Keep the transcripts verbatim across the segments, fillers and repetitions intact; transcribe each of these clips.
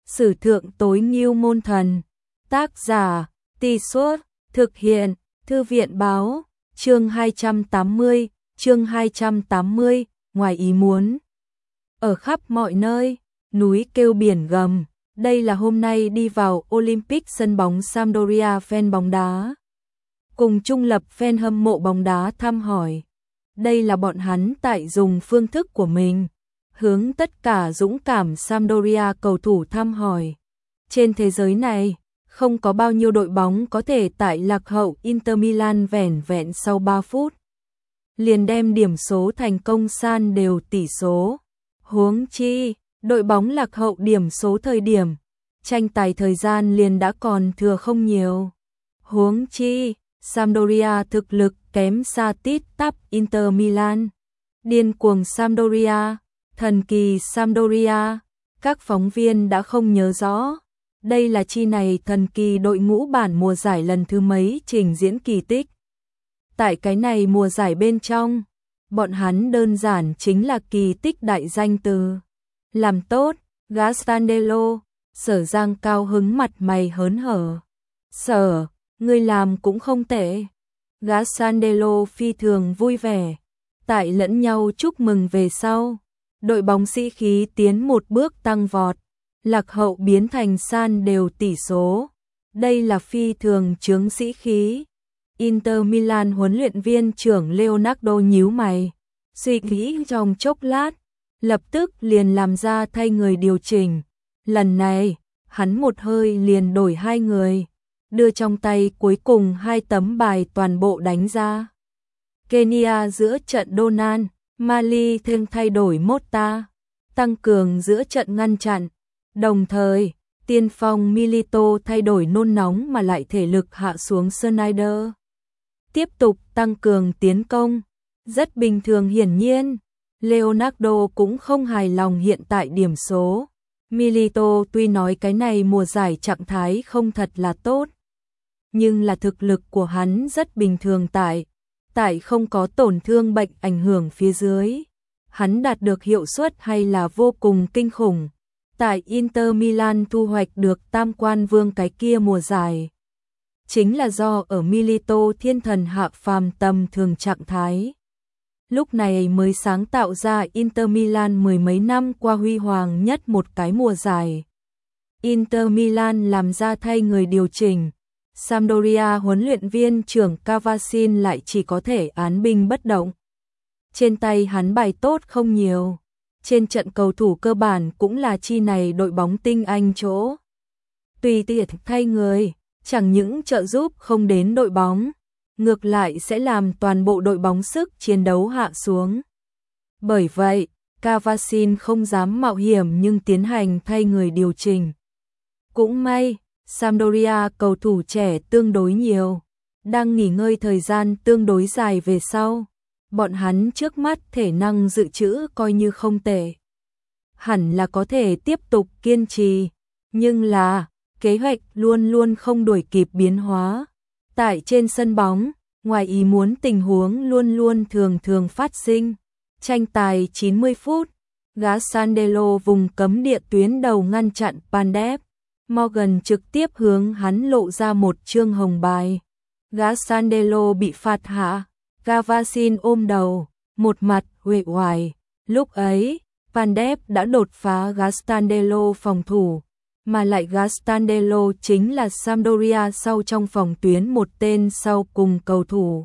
Sử thượng tối ngưu môn thần. Tác giả, Tì Suốt, thực hiện, Thư viện báo, chương hai trăm tám mươi, chương hai trăm tám mươi, ngoài ý muốn. Ở khắp mọi nơi, núi kêu biển gầm, đây là hôm nay đi vào Olympic sân bóng Sampdoria fan bóng đá. Cùng trung lập fan hâm mộ bóng đá thăm hỏi. Đây là bọn hắn tại dùng phương thức của mình, hướng tất cả dũng cảm Sampdoria cầu thủ thăm hỏi. Trên thế giới này, không có bao nhiêu đội bóng có thể tại lạc hậu Inter Milan vẻn vẹn sau ba phút. Liền đem điểm số thành công san đều tỷ số. Huống chi, đội bóng lạc hậu điểm số thời điểm, tranh tài thời gian liền đã còn thừa không nhiều. Huống chi, Sampdoria thực lực kém xa tít tắp Inter Milan. Điên cuồng Sampdoria, thần kỳ Sampdoria, các phóng viên đã không nhớ rõ. Đây là chi này thần kỳ đội ngũ bản mùa giải lần thứ mấy trình diễn kỳ tích. Tại cái này mùa giải bên trong, bọn hắn đơn giản chính là kỳ tích đại danh từ. Làm tốt, Gastandello, Sở Giang cao hứng mặt mày hớn hở. Sở, ngươi làm cũng không tệ. Gastandello phi thường vui vẻ. Tại lẫn nhau chúc mừng về sau, đội bóng sĩ khí tiến một bước tăng vọt. Lạc hậu biến thành san đều tỷ số. Đây là phi thường chướng sĩ khí. Inter Milan huấn luyện viên trưởng Leonardo nhíu mày, suy nghĩ trong chốc lát, lập tức liền làm ra thay người điều chỉnh. Lần này, hắn một hơi liền đổi hai người, đưa trong tay cuối cùng hai tấm bài toàn bộ đánh ra. Kenya giữa trận Donan, Mali thêm thay đổi Motta, tăng cường giữa trận ngăn chặn. Đồng thời, tiên phong Milito thay đổi nôn nóng mà lại thể lực hạ xuống Sneijder. Tiếp tục tăng cường tiến công. Rất bình thường hiển nhiên, Leonardo cũng không hài lòng hiện tại điểm số. Milito tuy nói cái này mùa giải trạng thái không thật là tốt, nhưng là thực lực của hắn rất bình thường tại, tại không có tổn thương bệnh ảnh hưởng phía dưới. Hắn đạt được hiệu suất hay là vô cùng kinh khủng. Tại Inter Milan thu hoạch được tam quan vương cái kia mùa giải, chính là do ở Milito thiên thần hạ phàm tầm thường trạng thái. Lúc này mới sáng tạo ra Inter Milan mười mấy năm qua huy hoàng nhất một cái mùa giải. Inter Milan làm ra thay người điều chỉnh. Sampdoria huấn luyện viên trưởng Cavasin lại chỉ có thể án binh bất động. Trên tay hắn bài tốt không nhiều. Trên trận cầu thủ cơ bản cũng là chi này đội bóng tinh anh chỗ. Tùy tiện thay người, chẳng những trợ giúp không đến đội bóng, ngược lại sẽ làm toàn bộ đội bóng sức chiến đấu hạ xuống. Bởi vậy, Cavasin không dám mạo hiểm nhưng tiến hành thay người điều chỉnh. Cũng may, Sampdoria cầu thủ trẻ tương đối nhiều, đang nghỉ ngơi thời gian tương đối dài về sau. Bọn hắn trước mắt thể năng dự trữ coi như không tệ. Hẳn là có thể tiếp tục kiên trì, nhưng là kế hoạch luôn luôn không đuổi kịp biến hóa. Tại trên sân bóng, ngoài ý muốn tình huống luôn luôn thường thường phát sinh. Tranh tài chín mươi phút, Gastandello vùng cấm địa tuyến đầu ngăn chặn Pandev. Morgan trực tiếp hướng hắn lộ ra một chương hồng bài. Gastandello bị phạt hạ. Cavasin ôm đầu, một mặt uể oải. Lúc ấy, Pandev đã đột phá Gastandello phòng thủ, mà lại Gastandello chính là Sampdoria sau trong phòng tuyến một tên sau cùng cầu thủ.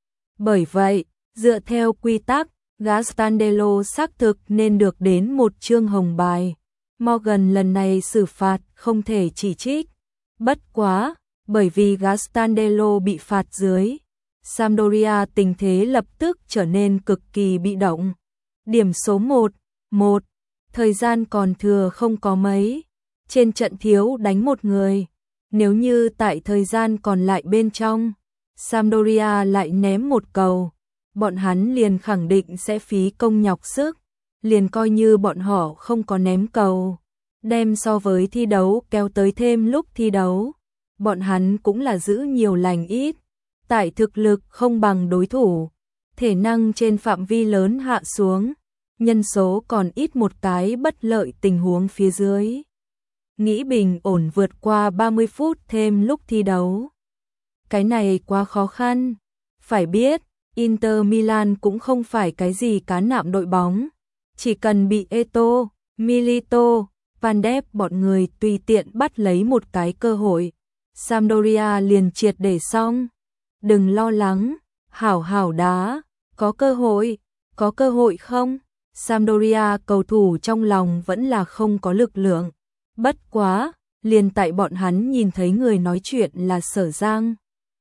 Bởi vậy, dựa theo quy tắc, Gastandello xác thực nên được đến một chương hồng bài. Morgan lần này xử phạt không thể chỉ trích. Bất quá, bởi vì Gastandello bị phạt dưới, Sampdoria tình thế lập tức trở nên cực kỳ bị động. Điểm số một, một, thời gian còn thừa không có mấy. Trên trận thiếu đánh một người. Nếu như tại thời gian còn lại bên trong, Sampdoria lại ném một cầu, bọn hắn liền khẳng định sẽ phí công nhọc sức. Liền coi như bọn họ không có ném cầu, đem so với thi đấu kéo tới thêm lúc thi đấu, bọn hắn cũng là giữ nhiều lành ít. Tại thực lực không bằng đối thủ, thể năng trên phạm vi lớn hạ xuống, nhân số còn ít một cái bất lợi tình huống phía dưới. nghĩ bình ổn vượt qua ba mươi phút thêm lúc thi đấu. Cái này quá khó khăn. Phải biết, Inter Milan cũng không phải cái gì cá nạm đội bóng. Chỉ cần bị Eto'o, Milito, Van Dijk bọn người tùy tiện bắt lấy một cái cơ hội, Sampdoria liền triệt để xong. Đừng lo lắng, hảo hảo đá, có cơ hội, có cơ hội không? Sampdoria cầu thủ trong lòng vẫn là không có lực lượng. Bất quá, liền tại bọn hắn nhìn thấy người nói chuyện là Sở Giang.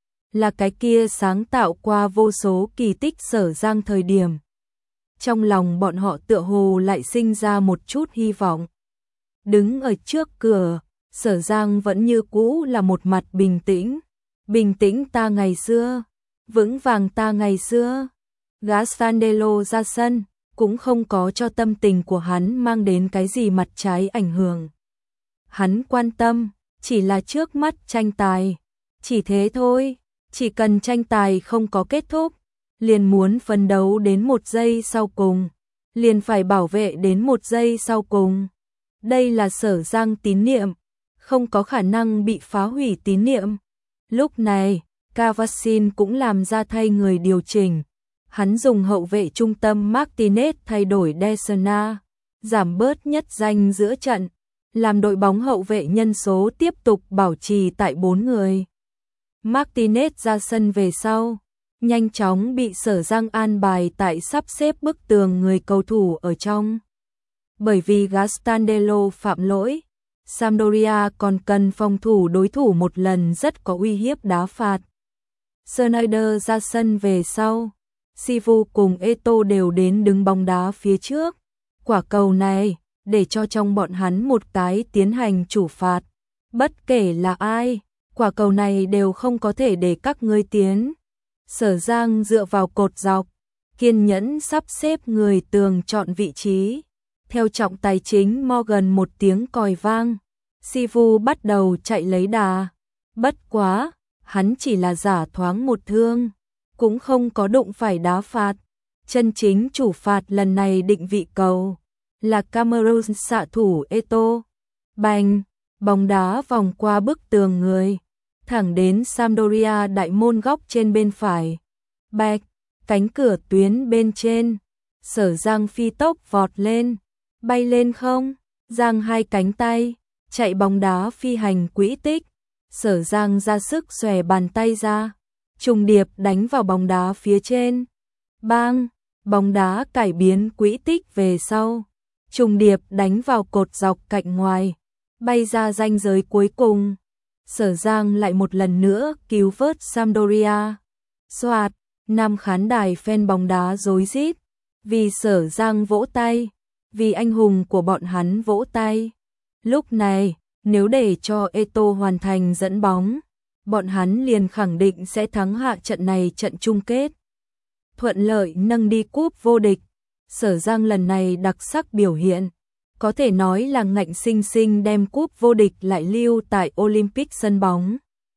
Là cái kia sáng tạo qua vô số kỳ tích Sở Giang thời điểm. Trong lòng bọn họ tựa hồ lại sinh ra một chút hy vọng. Đứng ở trước cửa, Sở Giang vẫn như cũ là một mặt bình tĩnh. Bình tĩnh ta ngày xưa, vững vàng ta ngày xưa. Castillejo ra sân, cũng không có cho tâm tình của hắn mang đến cái gì mặt trái ảnh hưởng. Hắn quan tâm, chỉ là trước mắt tranh tài. Chỉ thế thôi, chỉ cần tranh tài không có kết thúc, liền muốn phấn đấu đến một giây sau cùng, liền phải bảo vệ đến một giây sau cùng. Đây là Sở Giang tín niệm, không có khả năng bị phá hủy tín niệm. Lúc này, Cavacin cũng làm ra thay người điều chỉnh. Hắn dùng hậu vệ trung tâm Martinez thay đổi Desna, giảm bớt nhất danh giữa trận, làm đội bóng hậu vệ nhân số tiếp tục bảo trì tại bốn người. Martinez ra sân về sau, nhanh chóng bị Sở Giang an bài tại sắp xếp bức tường người cầu thủ ở trong. Bởi vì Castillejo phạm lỗi, Sampdoria còn cần phòng thủ đối thủ một lần rất có uy hiếp đá phạt. Schneider ra sân về sau, Sivu cùng Eto'o đều đến đứng bóng đá phía trước. Quả cầu này, để cho trong bọn hắn một cái tiến hành chủ phạt. Bất kể là ai, quả cầu này đều không có thể để các ngươi tiến. Sở Giang dựa vào cột dọc, kiên nhẫn sắp xếp người tường chọn vị trí. Theo trọng tài chính Morgan một tiếng còi vang, Sivu bắt đầu chạy lấy đà. Bất quá, hắn chỉ là giả thoáng một thương, cũng không có đụng phải đá phạt. Chân chính chủ phạt lần này định vị cầu là Cameroon xạ thủ Eto'o. Bành, bóng đá vòng qua bức tường người, thẳng đến Sampdoria đại môn góc trên bên phải. Bạch, cánh cửa tuyến bên trên, Sở Giang phi tốc vọt lên, bay lên không, giang hai cánh tay, chạy bóng đá phi hành quỹ tích. Sở Giang ra sức xòe bàn tay ra, trùng điệp đánh vào bóng đá phía trên. Bang, bóng đá cải biến quỹ tích về sau, trùng điệp đánh vào cột dọc cạnh ngoài, bay ra ranh giới cuối cùng. Sở Giang lại một lần nữa cứu vớt Sampdoria. Soạt, nam khán đài fan bóng đá rối rít, vì Sở Giang vỗ tay, vì anh hùng của bọn hắn vỗ tay. Lúc này, nếu để cho Eto'o hoàn thành dẫn bóng, bọn hắn liền khẳng định sẽ thắng hạ trận này trận chung kết. Thuận lợi nâng đi cúp vô địch. Sở Giang lần này đặc sắc biểu hiện, có thể nói là ngạnh sinh sinh đem cúp vô địch lại lưu tại Olympic sân bóng.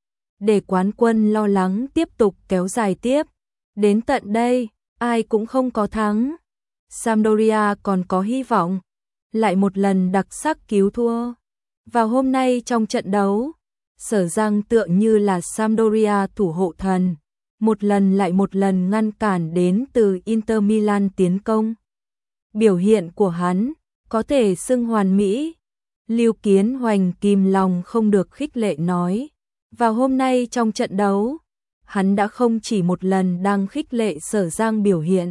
Để quán quân lo lắng tiếp tục kéo dài tiếp. Đến tận đây, ai cũng không có thắng. Sampdoria còn có hy vọng, lại một lần đặc sắc cứu thua. Vào hôm nay trong trận đấu, Sở Giang tựa như là Sampdoria thủ hộ thần, một lần lại một lần ngăn cản đến từ Inter Milan tiến công. Biểu hiện của hắn có thể xưng hoàn mỹ. Lưu Kiến Hoành kìm lòng không được khích lệ nói, vào hôm nay trong trận đấu, hắn đã không chỉ một lần đang khích lệ Sở Giang biểu hiện.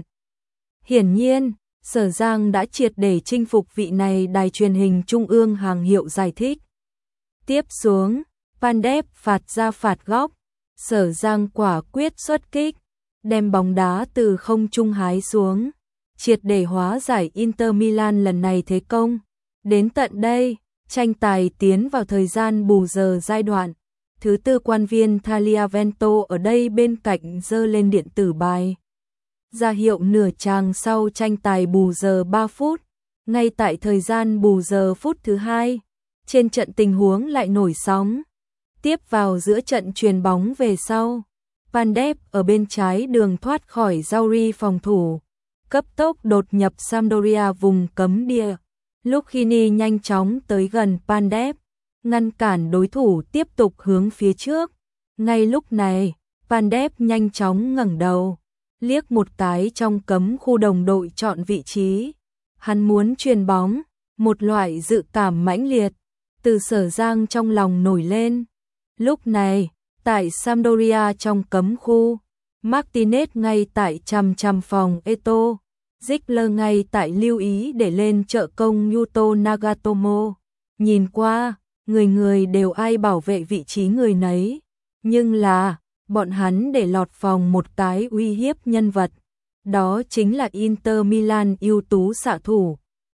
Hiển nhiên, Sở Giang đã triệt để chinh phục vị này đài truyền hình trung ương hàng hiệu giải thích. Tiếp xuống, Van Dijk phạt ra phạt góc, Sở Giang quả quyết xuất kích, đem bóng đá từ không trung hái xuống, triệt để hóa giải Inter Milan lần này thế công. Đến tận đây, tranh tài tiến vào thời gian bù giờ giai đoạn. Thứ tư quan viên Tagliavento ở đây bên cạnh giơ lên điện tử bài. Ra hiệu nửa chàng sau tranh tài bù giờ ba phút. Ngay tại thời gian bù giờ phút thứ hai, trên trận tình huống lại nổi sóng. Tiếp vào giữa trận chuyền bóng về sau, Van Dijk ở bên trái đường thoát khỏi Zauri phòng thủ, cấp tốc đột nhập Sampdoria vùng cấm địa. Lucchini nhanh chóng tới gần Van Dijk, ngăn cản đối thủ tiếp tục hướng phía trước. Ngay lúc này, Van Dep nhanh chóng ngẩng đầu, liếc một cái trong cấm khu đồng đội chọn vị trí. Hắn muốn chuyền bóng, một loại dự cảm mãnh liệt từ Sở Giang trong lòng nổi lên. Lúc này, tại Sampdoria trong cấm khu, Martinez ngay tại chằm chằm phòng Eto'o, Ziegler ngay tại lưu ý để lên trợ công Yuto Nagatomo. Nhìn qua, người người đều ai bảo vệ vị trí người nấy, nhưng là bọn hắn để lọt phòng một cái uy hiếp nhân vật, đó chính là Inter Milan ưu tú xạ thủ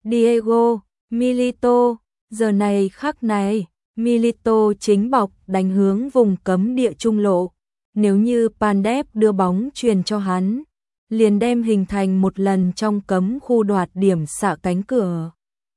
Diego Milito. Giờ này khắc này, Milito chính bọc đánh hướng vùng cấm địa trung lộ. Nếu như Van Dep đưa bóng truyền cho hắn, liền đem hình thành một lần trong cấm khu đoạt điểm xạ cánh cửa.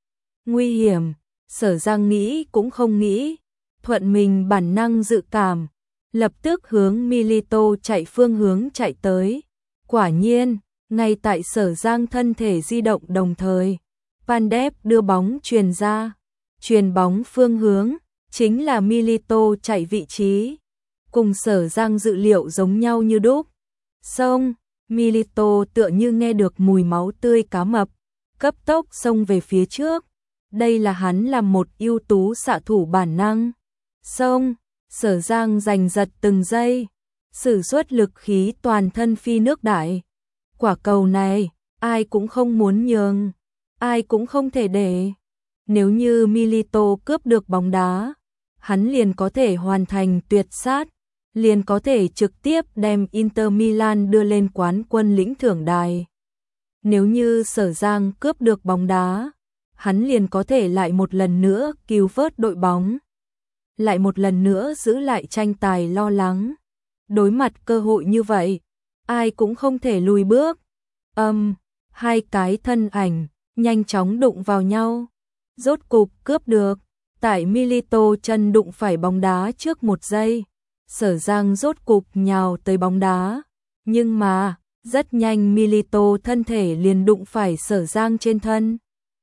Nguy hiểm, Sở Giang nghĩ cũng không nghĩ, thuận mình bản năng dự cảm, lập tức hướng Milito chạy phương hướng chạy tới. Quả nhiên, ngay tại Sở Giang thân thể di động đồng thời, Van Dep đưa bóng truyền ra, truyền bóng phương hướng chính là Milito chạy vị trí, cùng Sở Giang dự liệu giống nhau như đúc. Xong, Milito tựa như nghe được mùi máu tươi cá mập, cấp tốc xông về phía trước. Đây là hắn là một ưu tú xạ thủ bản năng. Xong, Sở Giang giành giật từng giây, sử xuất lực khí toàn thân phi nước đại. Quả cầu này, ai cũng không muốn nhường, ai cũng không thể để. Nếu như Milito cướp được bóng đá, hắn liền có thể hoàn thành tuyệt sát, liền có thể trực tiếp đem Inter Milan đưa lên quán quân lĩnh thưởng đài. Nếu như Sở Giang cướp được bóng đá, hắn liền có thể lại một lần nữa cứu vớt đội bóng, lại một lần nữa giữ lại tranh tài lo lắng. Đối mặt cơ hội như vậy, ai cũng không thể lùi bước. Âm, um, hai cái thân ảnh nhanh chóng đụng vào nhau, rốt cục cướp được. Tại Milito chân đụng phải bóng đá trước một giây, Sở Giang rốt cục nhào tới bóng đá, nhưng mà rất nhanh Milito thân thể liền đụng phải Sở Giang trên thân.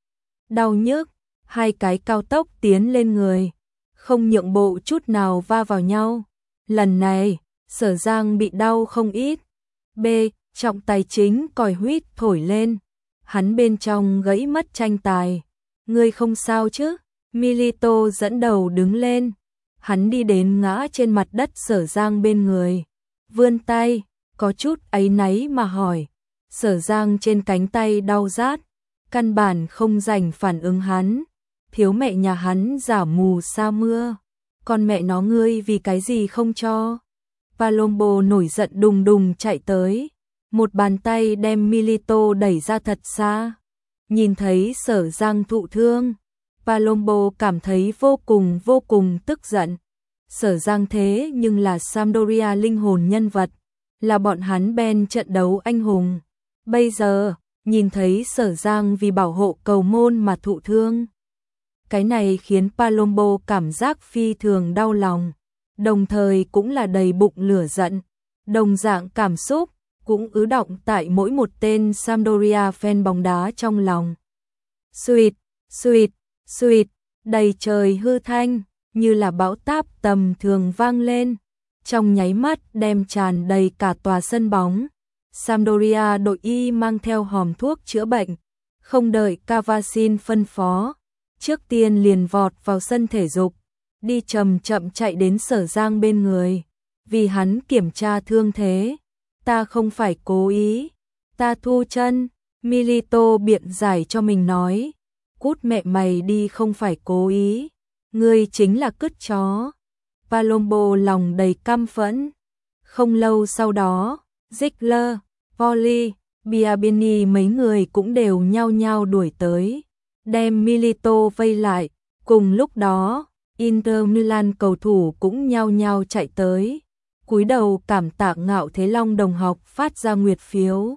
Đau nhức, hai cái cao tốc tiến lên người, không nhượng bộ chút nào va vào nhau. Lần này, Sở Giang bị đau không ít. B. Trọng tài chính còi huýt thổi lên, hắn bên trong gãy mất tranh tài. Ngươi không sao chứ? Milito dẫn đầu đứng lên, hắn đi đến ngã trên mặt đất Sở Giang bên người, vươn tay, có chút áy náy mà hỏi. Sở Giang trên cánh tay đau rát, căn bản không dành phản ứng hắn. Thiếu mẹ nhà hắn giả mù sa mưa, con mẹ nó ngươi vì cái gì không cho? Palombo nổi giận đùng đùng chạy tới, một bàn tay đem Milito đẩy ra thật xa. Nhìn thấy Sở Giang thụ thương, Palombo cảm thấy vô cùng vô cùng tức giận. Sở Giang thế nhưng là Sampdoria linh hồn nhân vật, là bọn hắn Ben trận đấu anh hùng. Bây giờ, nhìn thấy Sở Giang vì bảo hộ cầu môn mà thụ thương, cái này khiến Palombo cảm giác phi thường đau lòng, đồng thời cũng là đầy bụng lửa giận. Đồng dạng cảm xúc cũng ứ động tại mỗi một tên Sampdoria fan bóng đá trong lòng. Suýt, suýt, suýt, đầy trời hư thanh, như là bão táp tầm thường vang lên, trong nháy mắt đem tràn đầy cả tòa sân bóng. Sampdoria đội y mang theo hòm thuốc chữa bệnh, không đợi Cavasin phân phó, trước tiên liền vọt vào sân thể dục, đi chậm chậm chạy đến Sở Giang bên người, vì hắn kiểm tra thương thế. Ta không phải cố ý, ta thu chân. Milito biện giải cho mình nói, cút mẹ mày đi, không phải cố ý, ngươi chính là cứt chó. Palombo lòng đầy căm phẫn. Không lâu sau đó, Ziegler, Poli, Biabini mấy người cũng đều nhao nhao đuổi tới, đem Milito vây lại. Cùng lúc đó, Inter Milan cầu thủ cũng nhao nhao chạy tới, cúi đầu cảm tạ Ngạo Thế Long đồng học phát ra nguyệt phiếu.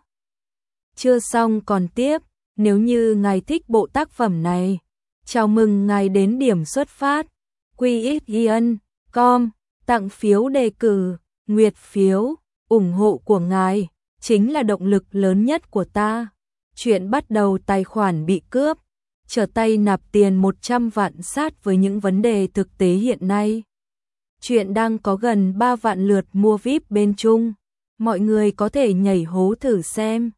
Chưa xong còn tiếp, nếu như ngài thích bộ tác phẩm này, chào mừng ngài đến điểm xuất phát quy ích giê en chấm com, tặng phiếu đề cử, nguyệt phiếu, ủng hộ của ngài chính là động lực lớn nhất của ta. Chuyện bắt đầu, tài khoản bị cướp. trở tay nạp tiền một trăm vạn sát với những vấn đề thực tế hiện nay. Chuyện đang có gần ba vạn lượt mua vi ai pi bên Trung. Mọi người có thể nhảy hố thử xem.